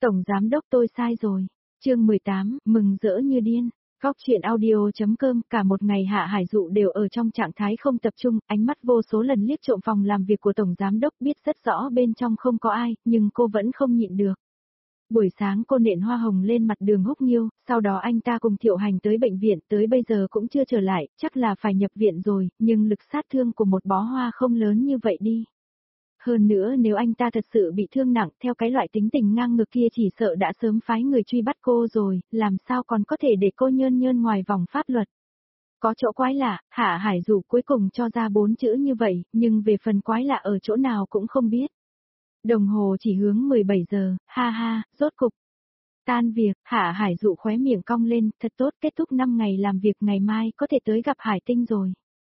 Tổng giám đốc tôi sai rồi. Chương 18, mừng rỡ như điên. Góc truyện audio.com. Cả một ngày Hạ Hải Dụ đều ở trong trạng thái không tập trung, ánh mắt vô số lần liếc trộm phòng làm việc của Tổng giám đốc, biết rất rõ bên trong không có ai, nhưng cô vẫn không nhịn được. Buổi sáng cô nện hoa hồng lên mặt Đường Húc Nghiêu, sau đó anh ta cùng Thiệu Hành tới bệnh viện, tới bây giờ cũng chưa trở lại, chắc là phải nhập viện rồi, nhưng lực sát thương của một bó hoa không lớn như vậy đi. Hơn nữa nếu anh ta thật sự bị thương nặng, theo cái loại tính tình ngang ngược kia chỉ sợ đã sớm phái người truy bắt cô rồi, làm sao còn có thể để cô nhơn nhơn ngoài vòng pháp luật. Có chỗ quái lạ, Hạ Hải Dụ cuối cùng cho ra 4 chữ như vậy, nhưng về phần quái lạ ở chỗ nào cũng không biết. Đồng hồ chỉ hướng 17 giờ, ha ha, rốt cục. Tan việc, Hạ Hải Dụ khóe miệng cong lên, thật tốt, kết thúc 5 ngày làm việc, ngày mai có thể tới gặp Hải Tinh rồi.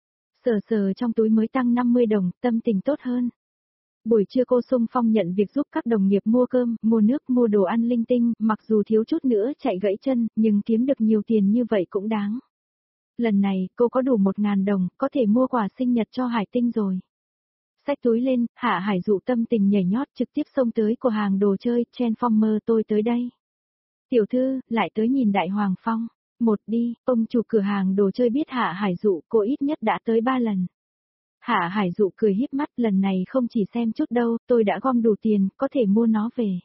Sờ sờ trong túi mới tăng 50 đồng, tâm tình tốt hơn. Buổi trưa cô xung phong nhận việc giúp các đồng nghiệp mua cơm, mua nước, mua đồ ăn linh tinh, mặc dù thiếu chút nữa chạy gãy chân, nhưng kiếm được nhiều tiền như vậy cũng đáng. Lần này, cô có đủ 1.000 đồng, có thể mua quà sinh nhật cho Hải Tinh rồi. Xách túi lên, Hạ Hải Dụ tâm tình nhảy nhót trực tiếp xông tới cửa hàng đồ chơi, Transformer, tôi tới đây. Tiểu thư, lại tới nhìn Đại Hoàng Phong. Một đi, ông chủ cửa hàng đồ chơi biết Hạ Hải Dụ, cô ít nhất đã tới 3 lần. Hạ Hải Dụ cười híp mắt, lần này không chỉ xem chút đâu, tôi đã gom đủ tiền, có thể mua nó về.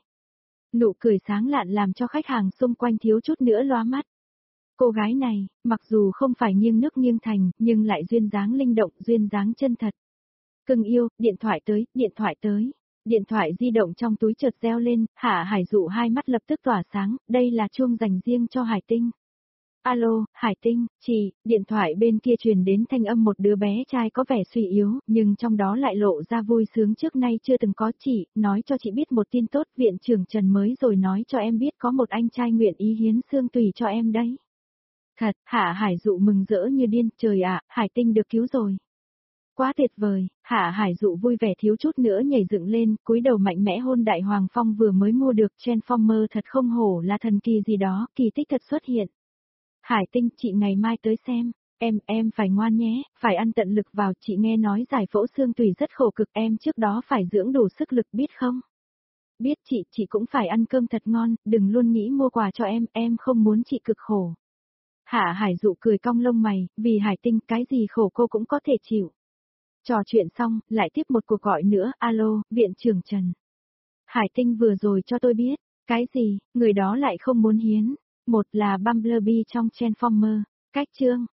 Nụ cười sáng lạn làm cho khách hàng xung quanh thiếu chút nữa lóa mắt. Cô gái này, mặc dù không phải nghiêng nước nghiêng thành, nhưng lại duyên dáng linh động, duyên dáng chân thật. Cưng yêu, điện thoại tới, điện thoại tới. Điện thoại di động trong túi chợt reo lên, Hạ Hải Dụ hai mắt lập tức tỏa sáng, đây là chuông dành riêng cho Hải Tinh. Alo, Hải Tinh, chị, điện thoại bên kia truyền đến thanh âm một đứa bé trai có vẻ suy yếu, nhưng trong đó lại lộ ra vui sướng trước nay chưa từng có. Chị, nói cho chị biết một tin tốt, viện trưởng Trần mới rồi nói cho em biết có một anh trai nguyện ý hiến xương tùy cho em đấy. Thật, Hạ Hải Dụ mừng rỡ như điên, trời ạ, Hải Tinh được cứu rồi. Quá tuyệt vời, Hạ Hải Dụ vui vẻ thiếu chút nữa nhảy dựng lên, cúi đầu mạnh mẽ hôn Đại Hoàng Phong vừa mới mua được. Transformer thật không hổ là thần kỳ gì đó, kỳ tích thật xuất hiện. Hải Tinh, chị ngày mai tới xem, em phải ngoan nhé, phải ăn tận lực vào, chị nghe nói giải phẫu xương tùy rất khổ cực, em trước đó phải dưỡng đủ sức lực biết không? Biết chị cũng phải ăn cơm thật ngon, đừng luôn nghĩ mua quà cho em không muốn chị cực khổ. Hạ Hải Dụ cười cong lông mày, vì Hải Tinh cái gì khổ cô cũng có thể chịu. Trò chuyện xong, lại tiếp một cuộc gọi nữa, alo, viện trưởng Trần. Hải Tinh vừa rồi cho tôi biết, cái gì, người đó lại không muốn hiến. Một là Bumblebee trong Transformer, cách chương.